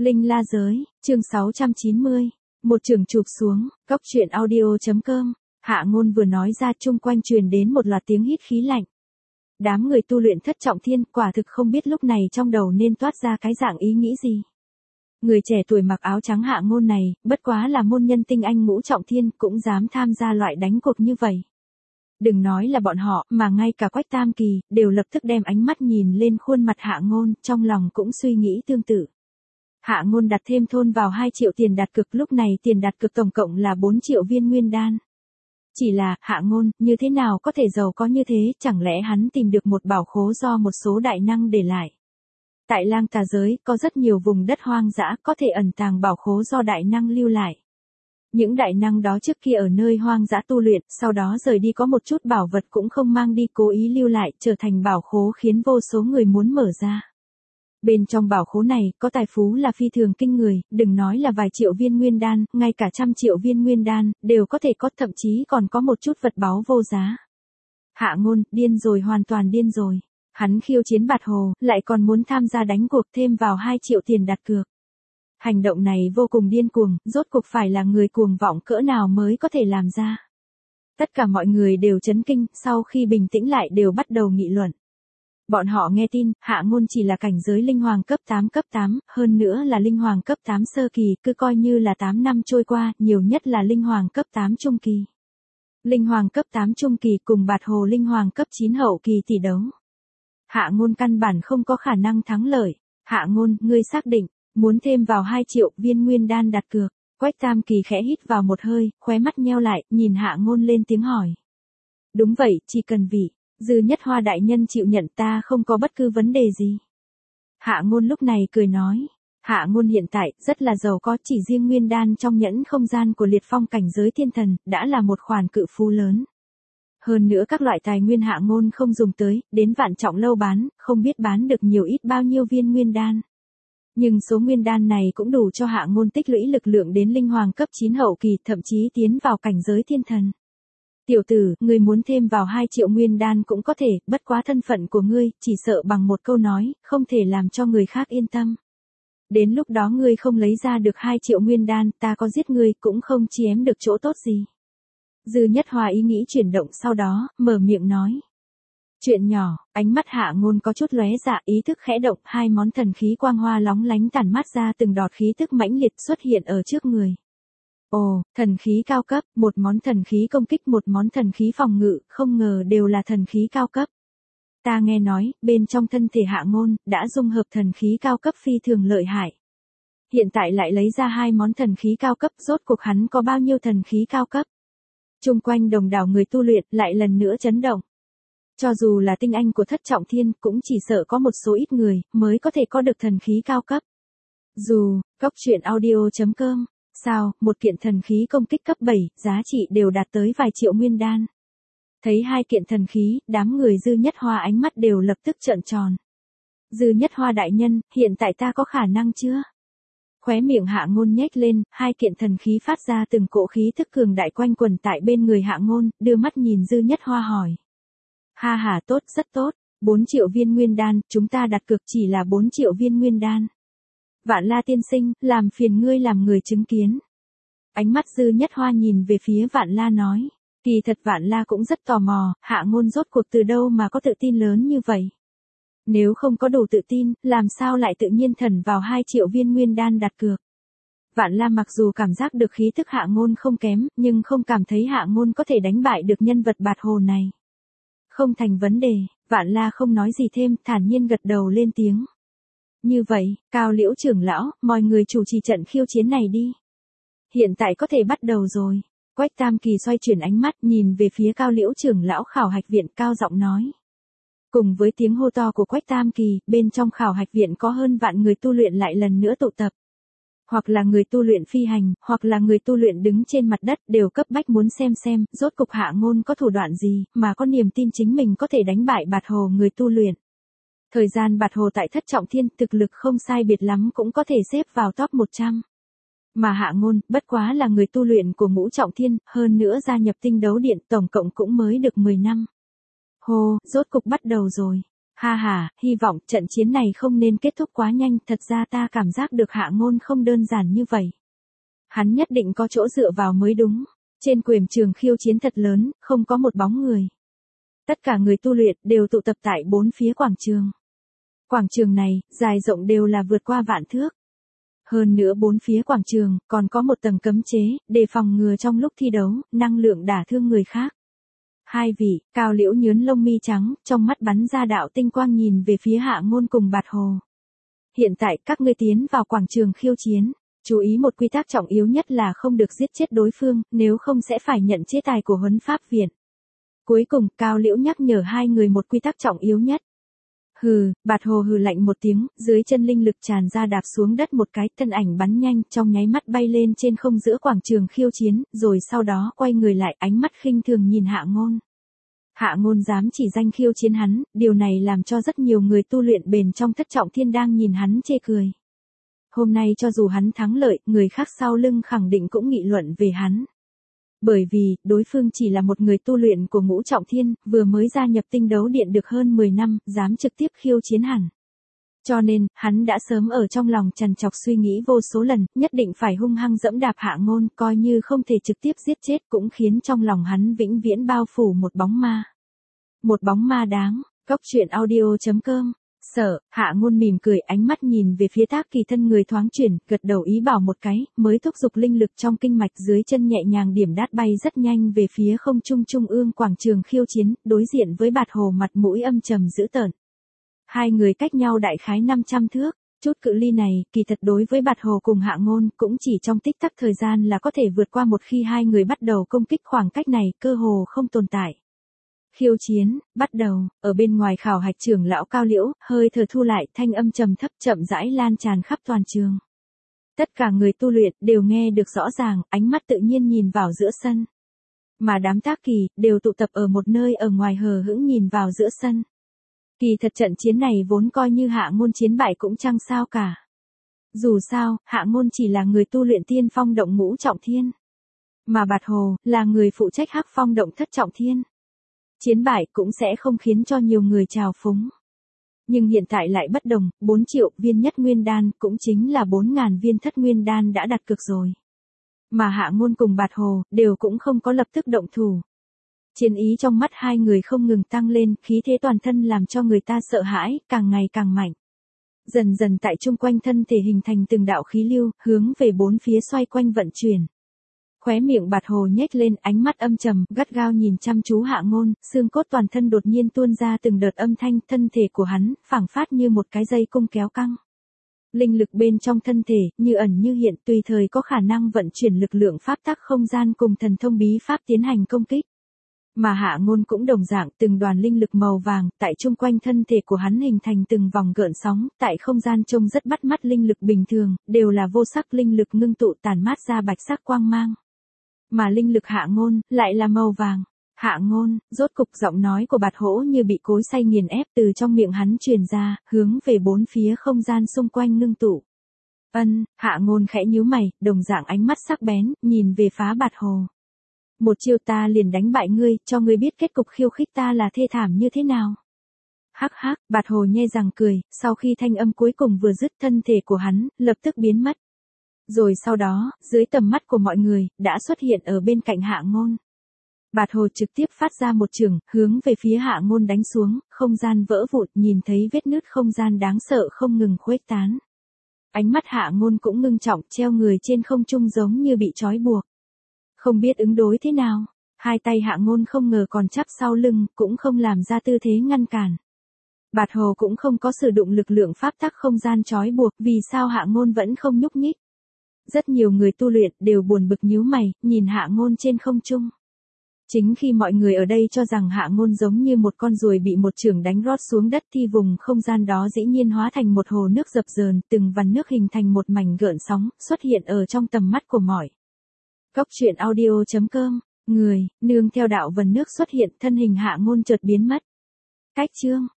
Linh La Giới, chương 690. Một trường chụp xuống, Cóc truyện audio.com. Hạ Ngôn vừa nói ra, chung quanh truyền đến một loạt tiếng hít khí lạnh. Đám người tu luyện thất trọng thiên quả thực không biết lúc này trong đầu nên toát ra cái dạng ý nghĩ gì. Người trẻ tuổi mặc áo trắng Hạ Ngôn này, bất quá là môn nhân tinh anh ngũ trọng thiên cũng dám tham gia loại đánh cuộc như vậy. Đừng nói là bọn họ, mà ngay cả Quách Tam Kỳ, đều lập tức đem ánh mắt nhìn lên khuôn mặt Hạ Ngôn, trong lòng cũng suy nghĩ tương tự. Hạ Ngôn đặt thêm thôn vào 2 triệu tiền đặt cược, lúc này tiền đặt cược tổng cộng là 4 triệu viên nguyên đan. Chỉ là, Hạ Ngôn, như thế nào có thể giàu có như thế, chẳng lẽ hắn tìm được một bảo khố do một số đại năng để lại. Tại Lang Tà giới, có rất nhiều vùng đất hoang dã, có thể ẩn tàng bảo khố do đại năng lưu lại. Những đại năng đó trước kia ở nơi hoang dã tu luyện, sau đó rời đi có một chút bảo vật cũng không mang đi, cố ý lưu lại, trở thành bảo khố khiến vô số người muốn mở ra. Bên trong bảo khố này, có tài phú là phi thường kinh người, đừng nói là vài triệu viên nguyên đan, ngay cả 100 triệu viên nguyên đan, đều có thể có, thậm chí còn có một chút vật báu vô giá. Hạ Ngôn, điên rồi, hoàn toàn điên rồi. Hắn khiêu chiến Bạt Hồ, lại còn muốn tham gia đánh cuộc thêm vào 2 triệu tiền đặt cược. Hành động này vô cùng điên cuồng, rốt cuộc phải là người cuồng vọng cỡ nào mới có thể làm ra. Tất cả mọi người đều chấn kinh, sau khi bình tĩnh lại đều bắt đầu nghị luận. Bọn họ nghe tin, Hạ Ngôn chỉ là cảnh giới linh hoàng cấp 8, hơn nữa là linh hoàng cấp 8 sơ kỳ, cứ coi như là 8 năm trôi qua, nhiều nhất là linh hoàng cấp 8 trung kỳ. Linh hoàng cấp 8 trung kỳ cùng Bạt Hồ linh hoàng cấp 9 hậu kỳ tỷ đấu. Hạ Ngôn căn bản không có khả năng thắng lợi. Hạ Ngôn, ngươi xác định, muốn thêm vào 2 triệu viên nguyên đan đặt cược. Quách Tam Kỳ khẽ hít vào một hơi, khóe mắt nheo lại, nhìn Hạ Ngôn lên tiếng hỏi. Đúng vậy, chỉ cần vị Dư Nhất Hoa đại nhân chịu nhận, ta không có bất cứ vấn đề gì. Hạ Ngôn lúc này cười nói. Hạ Ngôn hiện tại rất là giàu có, chỉ riêng nguyên đan trong nhẫn không gian của liệt phong cảnh giới thiên thần đã là một khoản cự phú lớn. Hơn nữa các loại tài nguyên Hạ Ngôn không dùng tới, đến Vạn Trọng Lâu bán, không biết bán được nhiều ít bao nhiêu viên nguyên đan. Nhưng số nguyên đan này cũng đủ cho Hạ Ngôn tích lũy lực lượng đến linh hoàng cấp 9 hậu kỳ, thậm chí tiến vào cảnh giới thiên thần. Tiểu tử, ngươi muốn thêm vào 2 triệu nguyên đan cũng có thể, bất quá thân phận của ngươi, chỉ sợ bằng một câu nói, không thể làm cho người khác yên tâm. Đến lúc đó ngươi không lấy ra được 2 triệu nguyên đan, ta có giết ngươi cũng không chiếm được chỗ tốt gì. Dư Nhất Hoa ý nghĩ chuyển động, sau đó, mở miệng nói. Chuyện nhỏ, ánh mắt Hạ Ngôn có chút lóe dạ, ý thức khẽ động, 2 món thần khí quang hoa lóng lánh tản mát ra từng đọt khí tức mãnh liệt xuất hiện ở trước người. Ồ, thần khí cao cấp, một món thần khí công kích, một món thần khí phòng ngự, không ngờ đều là thần khí cao cấp. Ta nghe nói, bên trong thân thể Hạ Ngôn, đã dung hợp thần khí cao cấp phi thường lợi hại. Hiện tại lại lấy ra 2 món thần khí cao cấp, rốt cuộc hắn có bao nhiêu thần khí cao cấp? Chung quanh đồng đảo người tu luyện, lại lần nữa chấn động. Cho dù là tinh anh của thất trọng thiên, cũng chỉ sợ có một số ít người, mới có thể có được thần khí cao cấp. Dù, Cóc truyện audio.com. Sao, một kiện thần khí công kích cấp 7, giá trị đều đạt tới vài triệu nguyên đan. Thấy 2 kiện thần khí, đám người Dư Nhất Hoa ánh mắt đều lập tức trợn tròn. Dư Nhất Hoa đại nhân, hiện tại ta có khả năng chưa? Khóe miệng Hạ Ngôn nhếch lên, 2 kiện thần khí phát ra từng cỗ khí thức cường đại quanh quẩn tại bên người Hạ Ngôn, đưa mắt nhìn Dư Nhất Hoa hỏi. Ha ha, tốt, rất tốt, 4 triệu viên nguyên đan, chúng ta đặt cược chỉ là 4 triệu viên nguyên đan. Vạn La tiên sinh, làm phiền ngươi làm người chứng kiến. Ánh mắt Dư Nhất Hoa nhìn về phía Vạn La nói. Kỳ thật Vạn La cũng rất tò mò, Hạ Ngôn rốt cuộc từ đâu mà có tự tin lớn như vậy. Nếu không có đủ tự tin, làm sao lại tự nhiên thần vào 2 triệu viên nguyên đan đặt cược. Vạn La mặc dù cảm giác được khí thức Hạ Ngôn không kém, nhưng không cảm thấy Hạ Ngôn có thể đánh bại được nhân vật Bạt Hồ này. Không thành vấn đề, Vạn La không nói gì thêm, thản nhiên gật đầu lên tiếng. Như vậy, Cao Liễu trưởng lão, mọi người chủ trì trận khiêu chiến này đi. Hiện tại có thể bắt đầu rồi. Quách Tam Kỳ xoay chuyển ánh mắt nhìn về phía Cao Liễu trưởng lão khảo hạch viện, cao giọng nói. Cùng với tiếng hô to của Quách Tam Kỳ, bên trong khảo hạch viện có hơn vạn người tu luyện lại lần nữa tụ tập. Hoặc là người tu luyện phi hành, hoặc là người tu luyện đứng trên mặt đất, đều cấp bách muốn xem, rốt cục Hạ Ngôn có thủ đoạn gì, mà có niềm tin chính mình có thể đánh bại Bạt Hồ người tu luyện. Thời gian Bạt Hồ tại thất trọng thiên, thực lực không sai biệt lắm cũng có thể xếp vào top 100. Mà Hạ Ngôn, bất quá là người tu luyện của ngũ trọng thiên, hơn nữa gia nhập tinh đấu điện, tổng cộng cũng mới được 10 năm. Hô, rốt cục bắt đầu rồi. Ha ha, hy vọng trận chiến này không nên kết thúc quá nhanh, thật ra ta cảm giác được Hạ Ngôn không đơn giản như vậy. Hắn nhất định có chỗ dựa vào mới đúng. Trên quảng trường khiêu chiến thật lớn, không có một bóng người. Tất cả người tu luyện đều tụ tập tại bốn phía quảng trường. Quảng trường này, dài rộng đều là vượt qua vạn thước. Hơn nữa bốn phía quảng trường, còn có một tầng cấm chế, để phòng ngừa trong lúc thi đấu, năng lượng đả thương người khác. Hai vị, Cao Liễu nhướn lông mi trắng, trong mắt bắn ra đạo tinh quang nhìn về phía Hạ Ngôn cùng Bạt Hồ. Hiện tại các ngươi tiến vào quảng trường khiêu chiến. Chú ý một quy tắc trọng yếu nhất là không được giết chết đối phương, nếu không sẽ phải nhận chế tài của huấn pháp viện. Cuối cùng, Cao Liễu nhắc nhở hai người một quy tắc trọng yếu nhất. Hừ, Bạt Hồ hừ lạnh một tiếng, dưới chân linh lực tràn ra đạp xuống đất một cái, thân ảnh bắn nhanh, trong nháy mắt bay lên trên không giữa quảng trường khiêu chiến, rồi sau đó quay người lại, ánh mắt khinh thường nhìn Hạ Ngôn. Hạ Ngôn dám chỉ danh khiêu chiến hắn, điều này làm cho rất nhiều người tu luyện bền trong thất trọng thiên đang nhìn hắn chê cười. Hôm nay cho dù hắn thắng lợi, người khác sau lưng khẳng định cũng nghị luận về hắn. Bởi vì, đối phương chỉ là một người tu luyện của ngũ trọng thiên, vừa mới gia nhập tinh đấu điện được hơn 10 năm, dám trực tiếp khiêu chiến hẳn. Cho nên, hắn đã sớm ở trong lòng trằn trọc suy nghĩ vô số lần, nhất định phải hung hăng dẫm đạp Hạ Ngôn, coi như không thể trực tiếp giết chết cũng khiến trong lòng hắn vĩnh viễn bao phủ một bóng ma. Một bóng ma đáng, coctruyện.audio.com. Sợ, Hạ Ngôn mỉm cười, ánh mắt nhìn về phía Tác Kỳ thân người thoáng chuyển, gật đầu ý bảo một cái, mới thúc giục linh lực trong kinh mạch dưới chân nhẹ nhàng điểm đát bay rất nhanh về phía không trung trung ương quảng trường khiêu chiến, đối diện với Bạt Hồ mặt mũi âm trầm dữ tợn. Hai người cách nhau đại khái 500 thước, chút cự ly này, kỳ thật đối với Bạt Hồ cùng Hạ Ngôn cũng chỉ trong tích tắc thời gian là có thể vượt qua một khi hai người bắt đầu công kích, khoảng cách này cơ hồ không tồn tại. Khiêu chiến, bắt đầu, ở bên ngoài khảo hạch trưởng lão Cao Liễu, hơi thở thu lại, thanh âm trầm thấp chậm rãi lan tràn khắp toàn trường. Tất cả người tu luyện đều nghe được rõ ràng, ánh mắt tự nhiên nhìn vào giữa sân. Mà đám Tác Kỳ, đều tụ tập ở một nơi ở ngoài hờ hững nhìn vào giữa sân. Kỳ thật trận chiến này vốn coi như Hạ Ngôn chiến bại cũng chẳng sao cả. Dù sao, Hạ Ngôn chỉ là người tu luyện tiên phong động ngũ trọng thiên. Mà Bạt Hồ, là người phụ trách hắc phong động thất trọng thiên. Chiến bại cũng sẽ không khiến cho nhiều người trào phúng. Nhưng hiện tại lại bất đồng, 4 triệu viên nhất nguyên đan cũng chính là 4.000 viên thất nguyên đan đã đặt cược rồi. Mà Hạ Ngôn cùng Bạt Hồ đều cũng không có lập tức động thủ. Chiến ý trong mắt hai người không ngừng tăng lên, khí thế toàn thân làm cho người ta sợ hãi, càng ngày càng mạnh. Dần dần tại chung quanh thân thể hình thành từng đạo khí lưu, hướng về bốn phía xoay quanh vận chuyển. Khóe miệng Bạt Hồ nhếch lên, ánh mắt âm trầm, gắt gao nhìn chăm chú Hạ Ngôn, xương cốt toàn thân đột nhiên tuôn ra từng đợt âm thanh, thân thể của hắn phảng phát như một cái dây cung kéo căng. Linh lực bên trong thân thể, như ẩn như hiện, tùy thời có khả năng vận chuyển lực lượng pháp tắc không gian cùng thần thông bí pháp tiến hành công kích. Mà Hạ Ngôn cũng đồng dạng, từng đoàn linh lực màu vàng, tại chung quanh thân thể của hắn hình thành từng vòng gợn sóng, tại không gian trông rất bắt mắt, linh lực bình thường, đều là vô sắc linh lực ngưng tụ tản mát ra bạch sắc quang mang. Mà linh lực Hạ Ngôn, lại là màu vàng. Hạ Ngôn, rốt cục giọng nói của Bạt Hỗ như bị cối xay nghiền ép từ trong miệng hắn truyền ra, hướng về bốn phía không gian xung quanh ngưng tụ. Hạ Ngôn khẽ nhíu mày, đồng dạng ánh mắt sắc bén, nhìn về phá Bạt Hồ. Một chiêu ta liền đánh bại ngươi, cho ngươi biết kết cục khiêu khích ta là thê thảm như thế nào. Hắc hắc, Bạt Hồ nhe răng cười, sau khi thanh âm cuối cùng vừa dứt, thân thể của hắn lập tức biến mất. Rồi sau đó, dưới tầm mắt của mọi người, đã xuất hiện ở bên cạnh Hạ Ngôn. Bạt Hồ trực tiếp phát ra một chưởng, hướng về phía Hạ Ngôn đánh xuống, không gian vỡ vụn, nhìn thấy vết nứt không gian đáng sợ không ngừng khuếch tán. Ánh mắt Hạ Ngôn cũng ngưng trọng, treo người trên không trung giống như bị trói buộc. Không biết ứng đối thế nào, hai tay Hạ Ngôn không ngờ còn chắp sau lưng, cũng không làm ra tư thế ngăn cản. Bạt Hồ cũng không có sử dụng lực lượng pháp tắc không gian trói buộc, vì sao Hạ Ngôn vẫn không nhúc nhích. Rất nhiều người tu luyện đều buồn bực nhíu mày, nhìn Hạ Ngôn trên không trung. Chính khi mọi người ở đây cho rằng Hạ Ngôn giống như một con ruồi bị một chưởng đánh rót xuống đất thì vùng không gian đó dĩ nhiên hóa thành một hồ nước dập dờn, từng vằn nước hình thành một mảnh gợn sóng, xuất hiện ở trong tầm mắt của mọi. Coctruyện.audio.com, nương theo đạo vần nước xuất hiện, thân hình Hạ Ngôn chợt biến mất. Cách chương